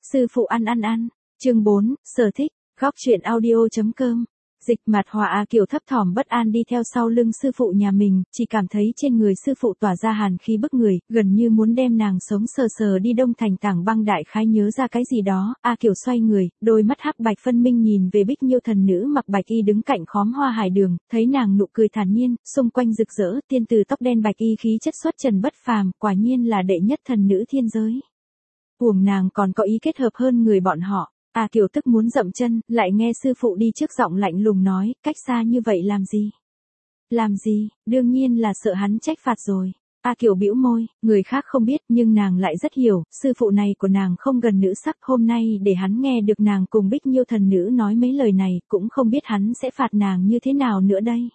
Sư phụ ăn. Chương 4, sở thích, góc truyện audio.com. Dịch Mạt Hòa A Kiều thấp thỏm bất an đi theo sau lưng sư phụ nhà mình, chỉ cảm thấy trên người sư phụ tỏa ra hàn khí bức người, gần như muốn đem nàng sống sờ sờ đi Đông Thành Tảng Băng. Đại khái nhớ ra cái gì đó, A Kiều xoay người, đôi mắt hắc bạch phân minh nhìn về Bích Nhiêu thần nữ mặc bạch y đứng cạnh khóm hoa hải đường, thấy nàng nụ cười thản nhiên, xung quanh rực rỡ, tiên tử tóc đen bạch y khí chất xuất trần bất phàm, quả nhiên là đệ nhất thần nữ thiên giới. Uổng nàng còn có ý kết hợp hơn người bọn họ. A Kiều tức muốn dậm chân, lại nghe sư phụ đi trước giọng lạnh lùng nói, cách xa như vậy làm gì? Làm gì, đương nhiên là sợ hắn trách phạt rồi. A Kiều bĩu môi, người khác không biết nhưng nàng lại rất hiểu, sư phụ này của nàng không gần nữ sắc, hôm nay để hắn nghe được nàng cùng Bích Nhiêu thần nữ nói mấy lời này, cũng không biết hắn sẽ phạt nàng như thế nào nữa đây.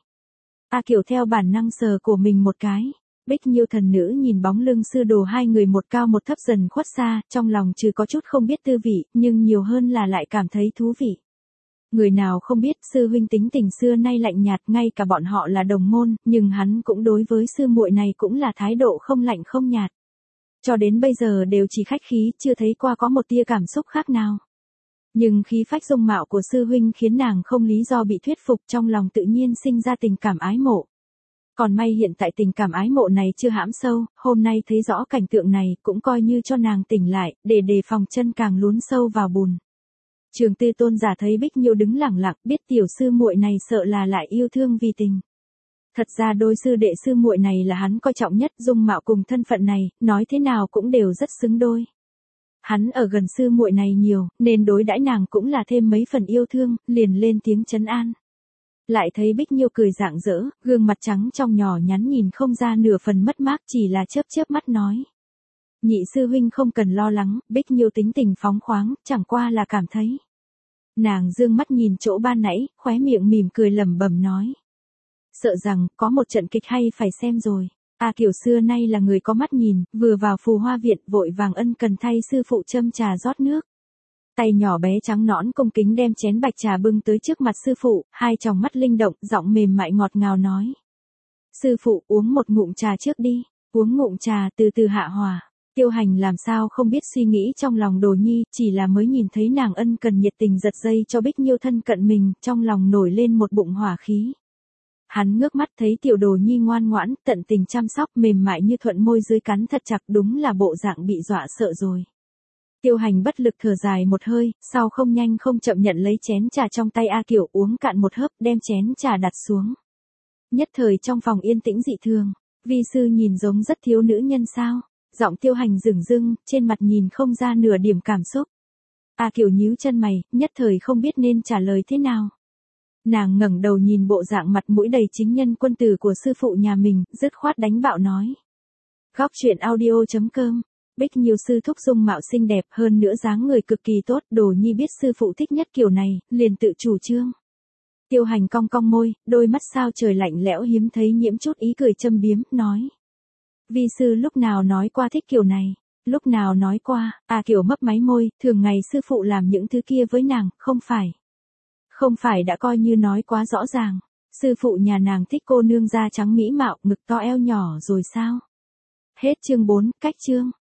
A Kiều theo bản năng sờ của mình một cái. Bích Nhiêu thần nữ nhìn bóng lưng sư đồ hai người một cao một thấp dần khuất xa, trong lòng trừ có chút không biết tư vị, nhưng nhiều hơn là lại cảm thấy thú vị. Người nào không biết sư huynh tính tình xưa nay lạnh nhạt, ngay cả bọn họ là đồng môn, nhưng hắn cũng đối với sư muội này cũng là thái độ không lạnh không nhạt. Cho đến bây giờ đều chỉ khách khí, chưa thấy qua có một tia cảm xúc khác nào. Nhưng khí phách dung mạo của sư huynh khiến nàng không lý do bị thuyết phục, trong lòng tự nhiên sinh ra tình cảm ái mộ. Còn may hiện tại tình cảm ái mộ này chưa hãm sâu, hôm nay thấy rõ cảnh tượng này cũng coi như cho nàng tỉnh lại, để đề phòng chân càng lún sâu vào bùn. Trường Tư Tôn giả thấy Bích Nhiêu đứng lẳng lặng, biết tiểu sư muội này sợ là lại yêu thương vì tình. Thật ra đôi sư đệ sư muội này là hắn coi trọng nhất, dung mạo cùng thân phận này, nói thế nào cũng đều rất xứng đôi. Hắn ở gần sư muội này nhiều, nên đối đãi nàng cũng là thêm mấy phần yêu thương, liền lên tiếng trấn an. Lại thấy Bích Nhiêu cười rạng rỡ, gương mặt trắng trong nhỏ nhắn nhìn không ra nửa phần mất mát, chỉ là chớp mắt nói. Nhị sư huynh không cần lo lắng, Bích Nhiêu tính tình phóng khoáng, chẳng qua là cảm thấy. Nàng dương mắt nhìn chỗ ban nãy, khóe miệng mỉm cười lẩm bẩm nói. Sợ rằng, có một trận kịch hay phải xem rồi. A Kiều xưa nay là người có mắt nhìn, vừa vào Phù Hoa viện vội vàng ân cần thay sư phụ châm trà rót nước. Tay nhỏ bé trắng nõn cung kính đem chén bạch trà bưng tới trước mặt sư phụ, hai tròng mắt linh động, giọng mềm mại ngọt ngào nói. Sư phụ uống một ngụm trà trước đi, uống ngụm trà từ từ hạ hòa. Tiêu Hành làm sao không biết suy nghĩ trong lòng Đồ Nhi, chỉ là mới nhìn thấy nàng ân cần nhiệt tình giật dây cho Bích Nhiêu thân cận mình, trong lòng nổi lên một bụng hỏa khí. Hắn ngước mắt thấy tiểu Đồ Nhi ngoan ngoãn, tận tình chăm sóc, mềm mại như thuận môi dưới cắn thật chặt, đúng là bộ dạng bị dọa sợ rồi. Tiêu Hành bất lực thở dài một hơi, sau không nhanh không chậm nhận lấy chén trà trong tay A Kiều, uống cạn một hớp, đem chén trà đặt xuống. Nhất thời trong phòng yên tĩnh dị thường, vi sư nhìn giống rất thiếu nữ nhân sao? Giọng Tiêu Hành dửng dưng, trên mặt nhìn không ra nửa điểm cảm xúc. A Kiều nhíu chân mày, nhất thời không biết nên trả lời thế nào. Nàng ngẩng đầu nhìn bộ dạng mặt mũi đầy chính nhân quân tử của sư phụ nhà mình, dứt khoát đánh bạo nói. Góc truyện audio.com. Bích Nhiêu sư thúc dung mạo xinh đẹp, hơn nữa dáng người cực kỳ tốt, Đồ Nhi biết sư phụ thích nhất kiểu này, liền tự chủ trương. Tiêu Hành cong cong môi, đôi mắt sao trời lạnh lẽo hiếm thấy nhiễm chút ý cười châm biếm, nói. Vi sư lúc nào nói qua thích kiểu này, lúc nào nói qua, A Kiều mấp máy môi, thường ngày sư phụ làm những thứ kia với nàng, không phải đã coi như nói quá rõ ràng, sư phụ nhà nàng thích cô nương da trắng mỹ mạo, ngực to eo nhỏ rồi sao? Hết chương 4, cách chương.